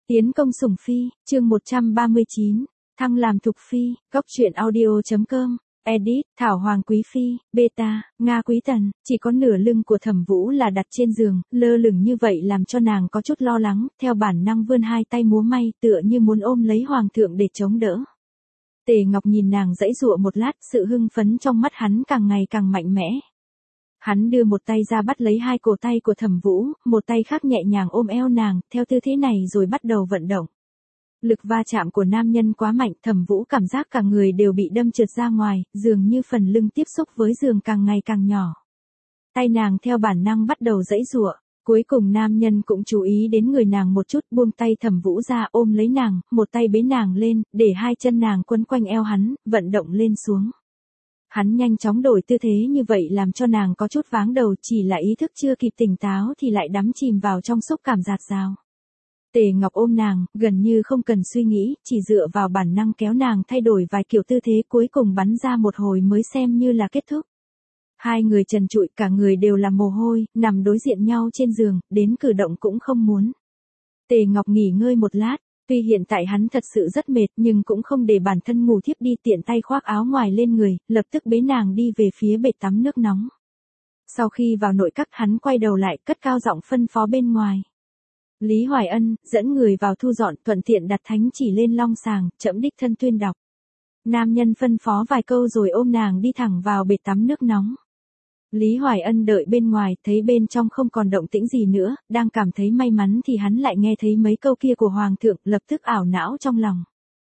Tiến công sủng phi, chương 139, thăng làm thục phi, góc truyện audio.com, edit, Thảo Hoàng Quý Phi, beta, Nga Quý Tần, chỉ có nửa lưng của Thẩm Vũ là đặt trên giường, lơ lửng như vậy làm cho nàng có chút lo lắng, theo bản năng vươn hai tay múa may tựa như muốn ôm lấy Hoàng thượng để chống đỡ. Tề Ngọc nhìn nàng giãy giụa một lát, sự hưng phấn trong mắt hắn càng ngày càng mạnh mẽ. Hắn đưa một tay ra bắt lấy hai cổ tay của Thẩm Vũ, một tay khác nhẹ nhàng ôm eo nàng, theo tư thế này rồi bắt đầu vận động. Lực va chạm của nam nhân quá mạnh, Thẩm Vũ cảm giác cả người đều bị đâm trượt ra ngoài, dường như phần lưng tiếp xúc với giường càng ngày càng nhỏ. Tay nàng theo bản năng bắt đầu giãy giụa, cuối cùng nam nhân cũng chú ý đến người nàng một chút, buông tay Thẩm Vũ ra ôm lấy nàng, một tay bế nàng lên, để hai chân nàng quấn quanh eo hắn, vận động lên xuống. Hắn nhanh chóng đổi tư thế như vậy làm cho nàng có chút váng đầu, chỉ là ý thức chưa kịp tỉnh táo thì lại đắm chìm vào trong xúc cảm dạt dào. Tề Ngọc ôm nàng, gần như không cần suy nghĩ, chỉ dựa vào bản năng kéo nàng thay đổi vài kiểu tư thế, cuối cùng bắn ra một hồi mới xem như là kết thúc. Hai người trần trụi, cả người đều là mồ hôi, nằm đối diện nhau trên giường, đến cử động cũng không muốn. Tề Ngọc nghỉ ngơi một lát. Tuy hiện tại hắn thật sự rất mệt nhưng cũng không để bản thân ngủ thiếp đi, tiện tay khoác áo ngoài lên người, lập tức bế nàng đi về phía bể tắm nước nóng. Sau khi vào nội các hắn quay đầu lại cất cao giọng phân phó bên ngoài. Lý Hoài Ân, dẫn người vào thu dọn, thuận tiện đặt thánh chỉ lên long sàng, trẫm đích thân tuyên đọc. Nam nhân phân phó vài câu rồi ôm nàng đi thẳng vào bể tắm nước nóng. Lý Hoài Ân đợi bên ngoài, thấy bên trong không còn động tĩnh gì nữa, đang cảm thấy may mắn thì hắn lại nghe thấy mấy câu kia của Hoàng thượng, lập tức ảo não trong lòng.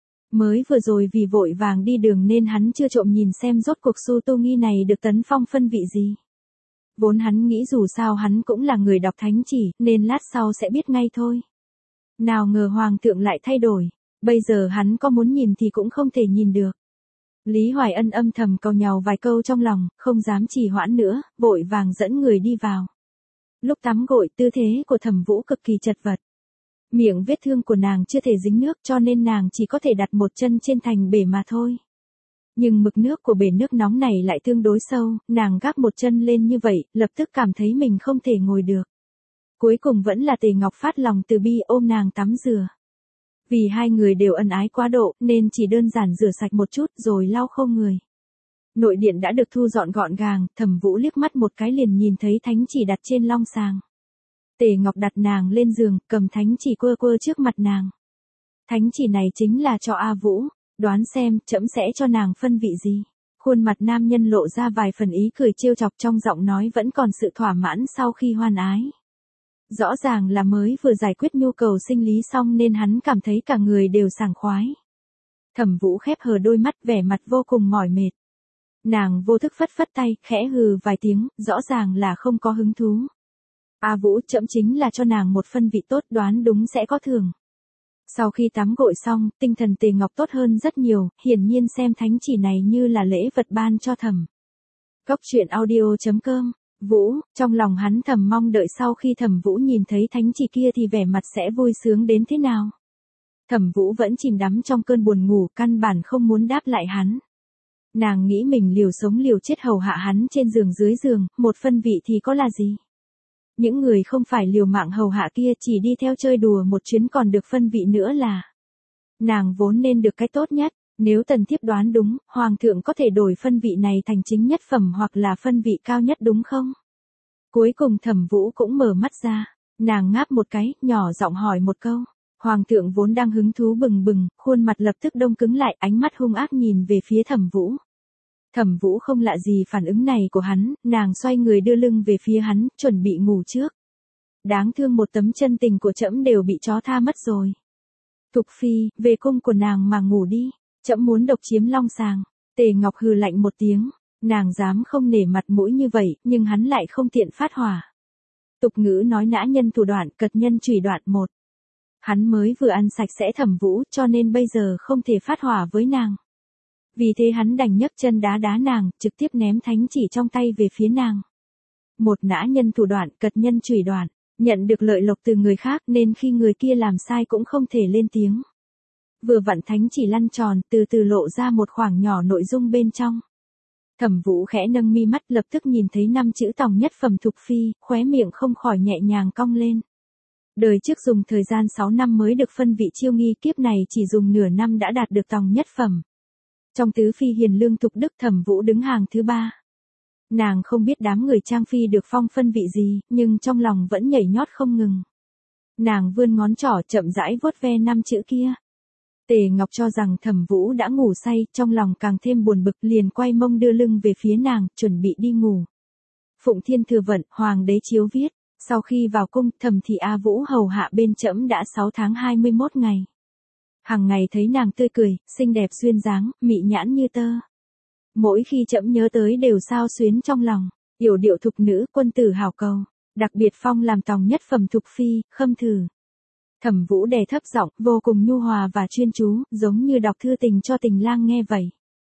Mới vừa rồi vì vội vàng đi đường nên hắn chưa trộm nhìn xem rốt cuộc Su Tô Nghi này được tấn phong phân vị gì. Vốn hắn nghĩ dù sao hắn cũng là người đọc thánh chỉ, nên lát sau sẽ biết ngay thôi. Nào ngờ Hoàng thượng lại thay đổi, bây giờ hắn có muốn nhìn thì cũng không thể nhìn được. Lý Hoài Ân âm thầm cầu nhàu vài câu trong lòng, không dám trì hoãn nữa, vội vàng dẫn người đi vào. Lúc tắm gội, tư thế của Thẩm Vũ cực kỳ chật vật. Miệng vết thương của nàng chưa thể dính nước cho nên nàng chỉ có thể đặt một chân trên thành bể mà thôi. Nhưng mực nước của bể nước nóng này lại tương đối sâu, nàng gác một chân lên như vậy, lập tức cảm thấy mình không thể ngồi được. Cuối cùng vẫn là Tề Ngọc phát lòng từ bi ôm nàng tắm rửa. Vì hai người đều ân ái quá độ, nên chỉ đơn giản rửa sạch một chút rồi lau khô người. Nội điện đã được thu dọn gọn gàng, Thẩm Vũ liếc mắt một cái liền nhìn thấy thánh chỉ đặt trên long sàng. Tề Ngọc đặt nàng lên giường, cầm thánh chỉ quơ quơ trước mặt nàng. Thánh chỉ này chính là cho A Vũ, đoán xem, trẫm sẽ cho nàng phân vị gì. Khuôn mặt nam nhân lộ ra vài phần ý cười trêu chọc, trong giọng nói vẫn còn sự thỏa mãn sau khi hoan ái. Rõ ràng là mới vừa giải quyết nhu cầu sinh lý xong nên hắn cảm thấy cả người đều sảng khoái. Thẩm Vũ khép hờ đôi mắt, vẻ mặt vô cùng mỏi mệt. Nàng vô thức phất phất tay, khẽ hừ vài tiếng, rõ ràng là không có hứng thú. A Vũ, trẫm chính là cho nàng một phân vị tốt, đoán đúng sẽ có thưởng. Sau khi tắm gội xong, tinh thần Tề Ngọc tốt hơn rất nhiều, hiển nhiên xem thánh chỉ này như là lễ vật ban cho Thẩm. Góc truyện audio.com. Vũ, trong lòng hắn thầm mong đợi sau khi Thẩm Vũ nhìn thấy thánh chỉ kia thì vẻ mặt sẽ vui sướng đến thế nào. Thẩm Vũ vẫn chìm đắm trong cơn buồn ngủ, căn bản không muốn đáp lại hắn. Nàng nghĩ mình liều sống liều chết hầu hạ hắn trên giường dưới giường, một phân vị thì có là gì. Những người không phải liều mạng hầu hạ kia chỉ đi theo chơi đùa một chuyến còn được phân vị nữa là. Nàng vốn nên được cái tốt nhất. Nếu tần thiếp đoán đúng, Hoàng thượng có thể đổi phân vị này thành chính nhất phẩm hoặc là phân vị cao nhất đúng không? Cuối cùng Thẩm Vũ cũng mở mắt ra, nàng ngáp một cái, nhỏ giọng hỏi một câu. Hoàng thượng vốn đang hứng thú bừng bừng, khuôn mặt lập tức đông cứng lại, ánh mắt hung ác nhìn về phía Thẩm Vũ. Thẩm Vũ không lạ gì phản ứng này của hắn, nàng xoay người đưa lưng về phía hắn, chuẩn bị ngủ trước. Đáng thương, một tấm chân tình của trẫm đều bị chó tha mất rồi. Thục phi, về cung của nàng mà ngủ đi. Trẫm muốn độc chiếm long sàng. Tề Ngọc hừ lạnh một tiếng, nàng dám không nể mặt mũi như vậy, nhưng hắn lại không tiện phát hỏa. Tục ngữ nói nã nhân thủ đoạn, cật nhân chủy đoạn một. Hắn mới vừa ăn sạch sẽ Thẩm Vũ, cho nên bây giờ không thể phát hỏa với nàng. Vì thế hắn đành nhấc chân đá đá nàng, trực tiếp ném thánh chỉ trong tay về phía nàng. Một nã nhân thủ đoạn, cật nhân chủy đoạn, nhận được lợi lộc từ người khác nên khi người kia làm sai cũng không thể lên tiếng. Vừa vặn thánh chỉ lăn tròn, từ từ lộ ra một khoảng nhỏ nội dung bên trong. Thẩm Vũ khẽ nâng mi mắt, lập tức nhìn thấy 5 chữ tòng nhất phẩm thục phi, khóe miệng không khỏi nhẹ nhàng cong lên. Đời trước dùng thời gian 6 năm mới được phân vị chiêu nghi, kiếp này chỉ dùng nửa năm đã đạt được tòng nhất phẩm. Trong tứ phi hiền lương thục đức, Thẩm Vũ đứng hàng thứ 3. Nàng không biết đám người Trang phi được phong phân vị gì, nhưng trong lòng vẫn nhảy nhót không ngừng. Nàng vươn ngón trỏ chậm rãi vuốt ve 5 chữ kia. Tề Ngọc cho rằng Thẩm Vũ đã ngủ say, trong lòng càng thêm buồn bực, liền quay mông đưa lưng về phía nàng, chuẩn bị đi ngủ. Phụng Thiên Thừa Vận, Hoàng đế chiếu viết, sau khi vào cung, Thẩm thị A Vũ hầu hạ bên trẫm đã 6 tháng 21 ngày. Hằng ngày thấy nàng tươi cười, xinh đẹp duyên dáng, mị nhãn như tơ. Mỗi khi trẫm nhớ tới đều xao xuyến trong lòng, yểu điệu thục nữ, quân tử hảo cầu, đặc biệt phong làm tòng nhất phẩm thục phi, khâm thử. Thẩm Vũ đè thấp giọng, vô cùng nhu hòa và chuyên chú, giống như đọc thư tình cho tình lang nghe vậy.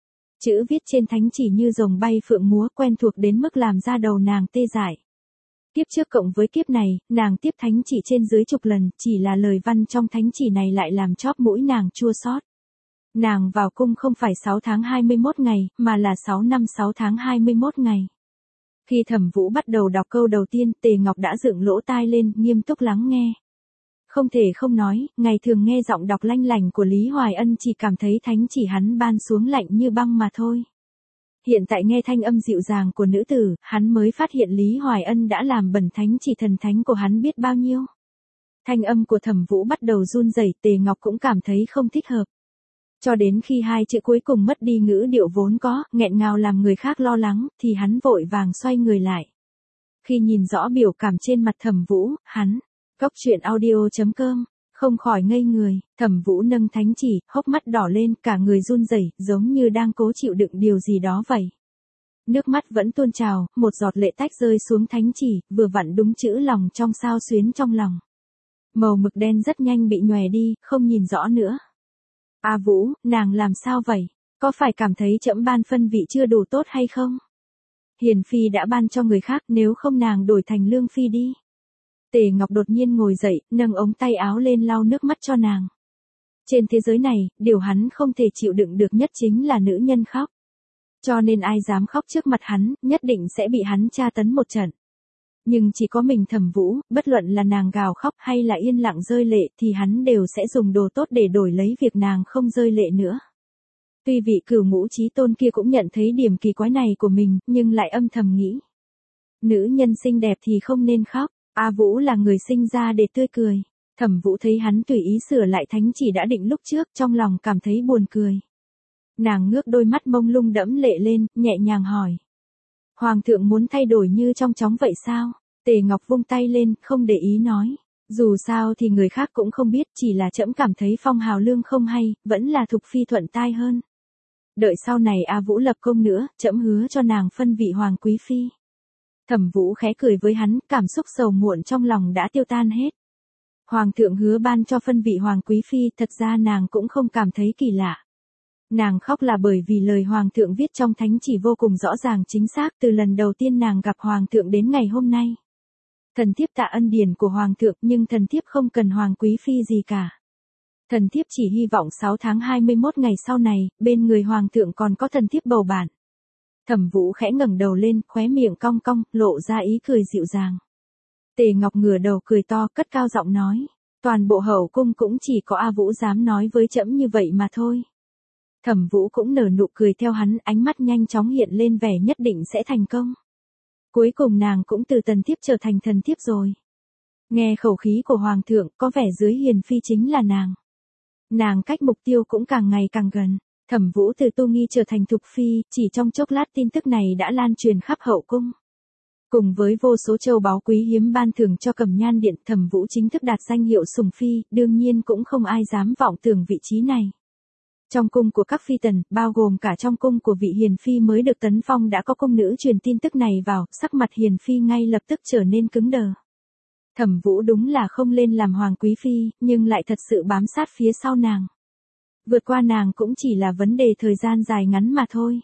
Chữ viết trên thánh chỉ như rồng bay phượng múa, quen thuộc đến mức làm da đầu nàng tê dại. Kiếp trước cộng với kiếp này, nàng tiếp thánh chỉ trên dưới chục lần, chỉ là lời văn trong thánh chỉ này lại làm chóp mũi nàng chua xót. Nàng vào cung không phải 6 tháng 21 ngày, mà là 6 năm 6 tháng 21 ngày. Khi Thẩm Vũ bắt đầu đọc câu đầu tiên, Tề Ngọc đã dựng lỗ tai lên, nghiêm túc lắng nghe. Không thể không nói, ngày thường nghe giọng đọc lanh lành của Lý Hoài Ân chỉ cảm thấy thánh chỉ hắn ban xuống lạnh như băng mà thôi. Hiện tại nghe thanh âm dịu dàng của nữ tử, hắn mới phát hiện Lý Hoài Ân đã làm bẩn thánh chỉ thần thánh của hắn biết bao nhiêu. Thanh âm của Thẩm Vũ bắt đầu run rẩy, Tề Ngọc cũng cảm thấy không thích hợp. Cho đến khi hai chữ cuối cùng mất đi ngữ điệu vốn có, nghẹn ngào làm người khác lo lắng, thì hắn vội vàng xoay người lại. Khi nhìn rõ biểu cảm trên mặt Thẩm Vũ, hắn, Cốc.truyện.audio.com, không khỏi ngây người. Thẩm Vũ nâng thánh chỉ, hốc mắt đỏ lên, cả người run rẩy, giống như đang cố chịu đựng điều gì đó vậy. Nước mắt vẫn tuôn trào, một giọt lệ tách rơi xuống thánh chỉ, vừa vặn đúng chữ lòng trong sao xuyến trong lòng. Màu mực đen rất nhanh bị nhòe đi, không nhìn rõ nữa. A Vũ, nàng làm sao vậy? Có phải cảm thấy trẫm ban phân vị chưa đủ tốt hay không? Hiền phi đã ban cho người khác, nếu không nàng đổi thành lương phi đi. Tề Ngọc đột nhiên ngồi dậy, nâng ống tay áo lên lau nước mắt cho nàng. Trên thế giới này, điều hắn không thể chịu đựng được nhất chính là nữ nhân khóc. Cho nên ai dám khóc trước mặt hắn, nhất định sẽ bị hắn tra tấn một trận. Nhưng chỉ có mình Thẩm Vũ, bất luận là nàng gào khóc hay là yên lặng rơi lệ thì hắn đều sẽ dùng đồ tốt để đổi lấy việc nàng không rơi lệ nữa. Tuy vị Cửu Ngũ Chí Tôn kia cũng nhận thấy điểm kỳ quái này của mình, nhưng lại âm thầm nghĩ. Nữ nhân xinh đẹp thì không nên khóc, A Vũ là người sinh ra để tươi cười. Thẩm Vũ thấy hắn tùy ý sửa lại thánh chỉ đã định lúc trước, trong lòng cảm thấy buồn cười. Nàng ngước đôi mắt mông lung đẫm lệ lên, nhẹ nhàng hỏi. Hoàng thượng muốn thay đổi như trong chóng vậy sao? Tề Ngọc vung tay lên, không để ý nói. Dù sao thì người khác cũng không biết, chỉ là trẫm cảm thấy phong hào lương không hay, vẫn là thục phi thuận tai hơn. Đợi sau này A Vũ lập công nữa, trẫm hứa cho nàng phân vị hoàng quý phi. Thẩm Vũ khẽ cười với hắn, cảm xúc sầu muộn trong lòng đã tiêu tan hết. Hoàng thượng hứa ban cho phân vị hoàng quý phi, thật ra nàng cũng không cảm thấy kỳ lạ. Nàng khóc là bởi vì lời hoàng thượng viết trong thánh chỉ vô cùng rõ ràng chính xác từ lần đầu tiên nàng gặp hoàng thượng đến ngày hôm nay. Thần thiếp tạ ân điển của hoàng thượng nhưng thần thiếp không cần hoàng quý phi gì cả. Thần thiếp chỉ hy vọng 6 tháng 21 ngày sau này, bên người hoàng thượng còn có thần thiếp bầu bạn. Thẩm Vũ khẽ ngẩng đầu lên, khóe miệng cong cong, lộ ra ý cười dịu dàng. Tề Ngọc ngửa đầu cười to, cất cao giọng nói. Toàn bộ hậu cung cũng chỉ có A Vũ dám nói với trẫm như vậy mà thôi. Thẩm Vũ cũng nở nụ cười theo hắn, ánh mắt nhanh chóng hiện lên vẻ nhất định sẽ thành công. Cuối cùng nàng cũng từ tần thiếp trở thành thần thiếp rồi. Nghe khẩu khí của hoàng thượng, có vẻ dưới hiền phi chính là nàng. Nàng cách mục tiêu cũng càng ngày càng gần. Thẩm Vũ từ tu nghi trở thành thục phi, chỉ trong chốc lát tin tức này đã lan truyền khắp hậu cung. Cùng với vô số châu báu quý hiếm ban thưởng cho Cẩm Nhan Điện, Thẩm Vũ chính thức đạt danh hiệu sủng phi, đương nhiên cũng không ai dám vọng tưởng vị trí này. Trong cung của các phi tần, bao gồm cả trong cung của vị hiền phi mới được tấn phong đã có cung nữ truyền tin tức này vào, sắc mặt hiền phi ngay lập tức trở nên cứng đờ. Thẩm Vũ đúng là không lên làm hoàng quý phi, nhưng lại thật sự bám sát phía sau nàng. Vượt qua nàng cũng chỉ là vấn đề thời gian dài ngắn mà thôi.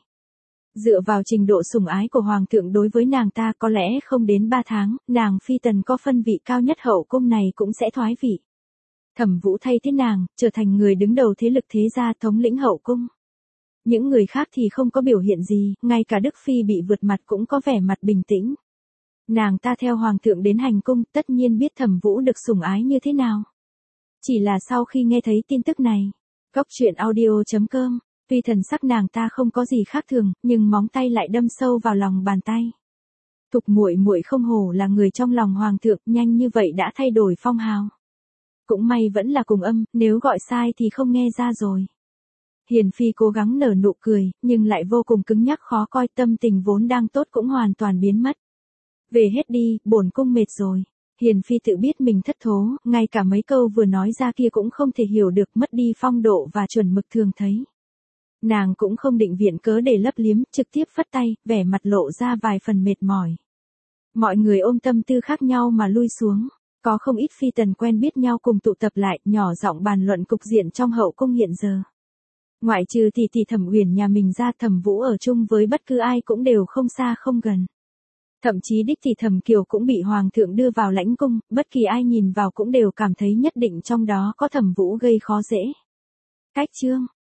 Dựa vào trình độ sủng ái của hoàng thượng đối với nàng ta có lẽ không đến 3 tháng, nàng phi tần có phân vị cao nhất hậu cung này cũng sẽ thoái vị. Thẩm Vũ thay thế nàng, trở thành người đứng đầu thế lực thế gia thống lĩnh hậu cung. Những người khác thì không có biểu hiện gì, ngay cả Đức Phi bị vượt mặt cũng có vẻ mặt bình tĩnh. Nàng ta theo hoàng thượng đến hành cung, tất nhiên biết Thẩm Vũ được sủng ái như thế nào. Chỉ là sau khi nghe thấy tin tức này, Cốc truyện audio.com, tuy thần sắc nàng ta không có gì khác thường, nhưng móng tay lại đâm sâu vào lòng bàn tay. Thục muội muội không hổ là người trong lòng hoàng thượng, nhanh như vậy đã thay đổi phong hào. Cũng may vẫn là cùng âm, nếu gọi sai thì không nghe ra rồi. Hiền phi cố gắng nở nụ cười, nhưng lại vô cùng cứng nhắc khó coi, tâm tình vốn đang tốt cũng hoàn toàn biến mất. Về hết đi, bổn cung mệt rồi. Hiền phi tự biết mình thất thố, ngay cả mấy câu vừa nói ra kia cũng không thể hiểu được, mất đi phong độ và chuẩn mực thường thấy. Nàng cũng không định viện cớ để lấp liếm, trực tiếp phất tay, vẻ mặt lộ ra vài phần mệt mỏi. Mọi người ôm tâm tư khác nhau mà lui xuống. Có không ít phi tần quen biết nhau cùng tụ tập lại, nhỏ giọng bàn luận cục diện trong hậu cung hiện giờ. Ngoại trừ tỷ Thẩm Uyển nhà mình ra, Thẩm Vũ ở chung với bất cứ ai cũng đều không xa không gần. Thậm chí đích tỷ Thẩm Kiều cũng bị hoàng thượng đưa vào lãnh cung, bất kỳ ai nhìn vào cũng đều cảm thấy nhất định trong đó có Thẩm Vũ gây khó dễ. Cách chương